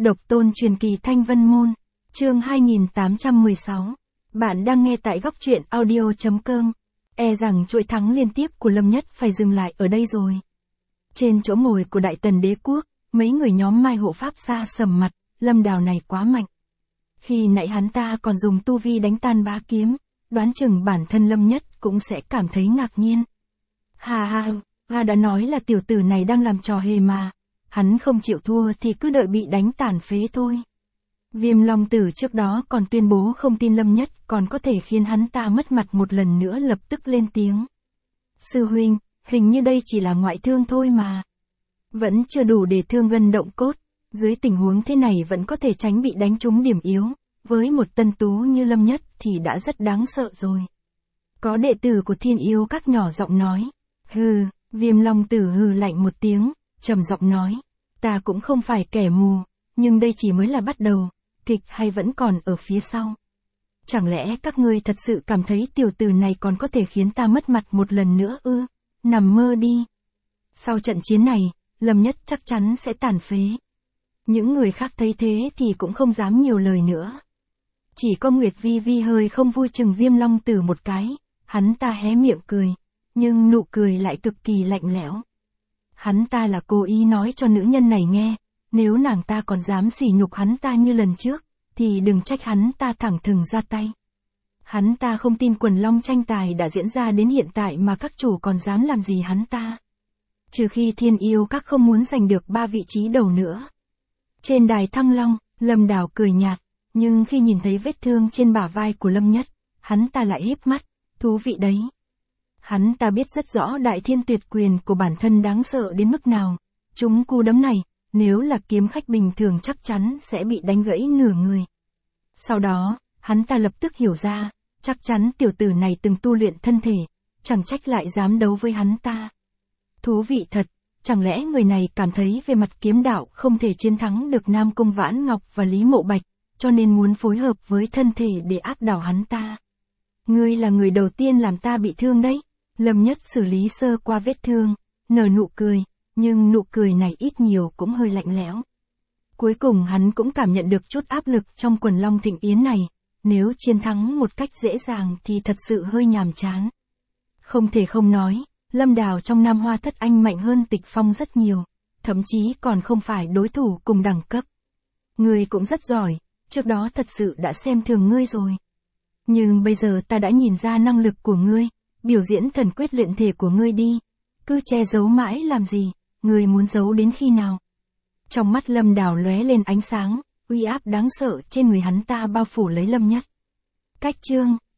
Độc tôn truyền kỳ Thanh Vân Môn, chương 2816. Bạn đang nghe tại góc truyện audio.com. E rằng chuỗi thắng liên tiếp của Lâm Nhất phải dừng lại ở đây rồi. Trên chỗ ngồi của Đại Tần Đế Quốc, mấy người nhóm Mai Hộ Pháp xa sầm mặt, Lâm Đào này quá mạnh. Khi nãy hắn ta còn dùng tu vi đánh tan bá kiếm, đoán chừng bản thân Lâm Nhất cũng sẽ cảm thấy ngạc nhiên. Ha đã nói là tiểu tử này đang làm trò hề mà. Hắn không chịu thua thì cứ đợi bị đánh tàn phế thôi. Viêm Long Tử trước đó còn tuyên bố không tin Lâm Nhất còn có thể khiến hắn ta mất mặt một lần nữa, lập tức lên tiếng. Sư huynh, hình như đây chỉ là ngoại thương thôi mà. Vẫn chưa đủ để thương gân động cốt, dưới tình huống thế này vẫn có thể tránh bị đánh trúng điểm yếu, với một tân tú như Lâm Nhất thì đã rất đáng sợ rồi. Có đệ tử của Thiên Yêu Các nhỏ giọng nói. Viêm Long Tử hừ lạnh một tiếng, trầm giọng nói, ta cũng không phải kẻ mù, nhưng đây chỉ mới là bắt đầu, kịch hay vẫn còn ở phía sau. Chẳng lẽ các ngươi thật sự cảm thấy tiểu tử này còn có thể khiến ta mất mặt một lần nữa ư? Nằm mơ đi. Sau trận chiến này, Lâm Nhất chắc chắn sẽ tàn phế. Những người khác thấy thế thì cũng không dám nhiều lời nữa. Chỉ có Nguyệt Vi Vi hơi không vui chừng Viêm Long Tử một cái, hắn ta hé miệng cười, nhưng nụ cười lại cực kỳ lạnh lẽo. Hắn ta là cố ý nói cho nữ nhân này nghe, nếu nàng ta còn dám sỉ nhục hắn ta như lần trước, thì đừng trách hắn ta thẳng thừng ra tay. Hắn ta không tin quần long tranh tài đã diễn ra đến hiện tại mà các chủ còn dám làm gì hắn ta. Trừ khi Thiên Yêu Các không muốn giành được 3 vị trí đầu nữa. Trên đài Thăng Long, Lâm Đào cười nhạt, nhưng khi nhìn thấy vết thương trên bả vai của Lâm Nhất, hắn ta lại híp mắt, thú vị đấy. Hắn ta biết rất rõ Đại Thiên Tuyệt Quyền của bản thân đáng sợ đến mức nào. Chúng cú đấm này, nếu là kiếm khách bình thường chắc chắn sẽ bị đánh gãy nửa người. Sau đó, hắn ta lập tức hiểu ra, chắc chắn tiểu tử này từng tu luyện thân thể, chẳng trách lại dám đấu với hắn ta. Thú vị thật, chẳng lẽ người này cảm thấy về mặt kiếm đạo không thể chiến thắng được Nam Cung Vãn Ngọc và Lý Mộ Bạch, cho nên muốn phối hợp với thân thể để áp đảo hắn ta. Ngươi là người đầu tiên làm ta bị thương đấy. Lâm Nhất xử lý sơ qua vết thương, nở nụ cười, nhưng nụ cười này ít nhiều cũng hơi lạnh lẽo. Cuối cùng hắn cũng cảm nhận được chút áp lực trong quần long thịnh yến này, nếu chiến thắng một cách dễ dàng thì thật sự hơi nhàm chán. Không thể không nói, Lâm Đào trong Nam Hoa Thất Anh mạnh hơn Tịch Phong rất nhiều, thậm chí còn không phải đối thủ cùng đẳng cấp. Ngươi cũng rất giỏi, trước đó thật sự đã xem thường ngươi rồi. Nhưng bây giờ ta đã nhìn ra năng lực của ngươi. Biểu diễn thần quyết luyện thể của ngươi đi, cứ che giấu mãi làm gì, ngươi muốn giấu đến khi nào? Trong mắt Lâm Đào lóe lên ánh sáng, uy áp đáng sợ trên người hắn ta bao phủ lấy Lâm Nhất. Cách chương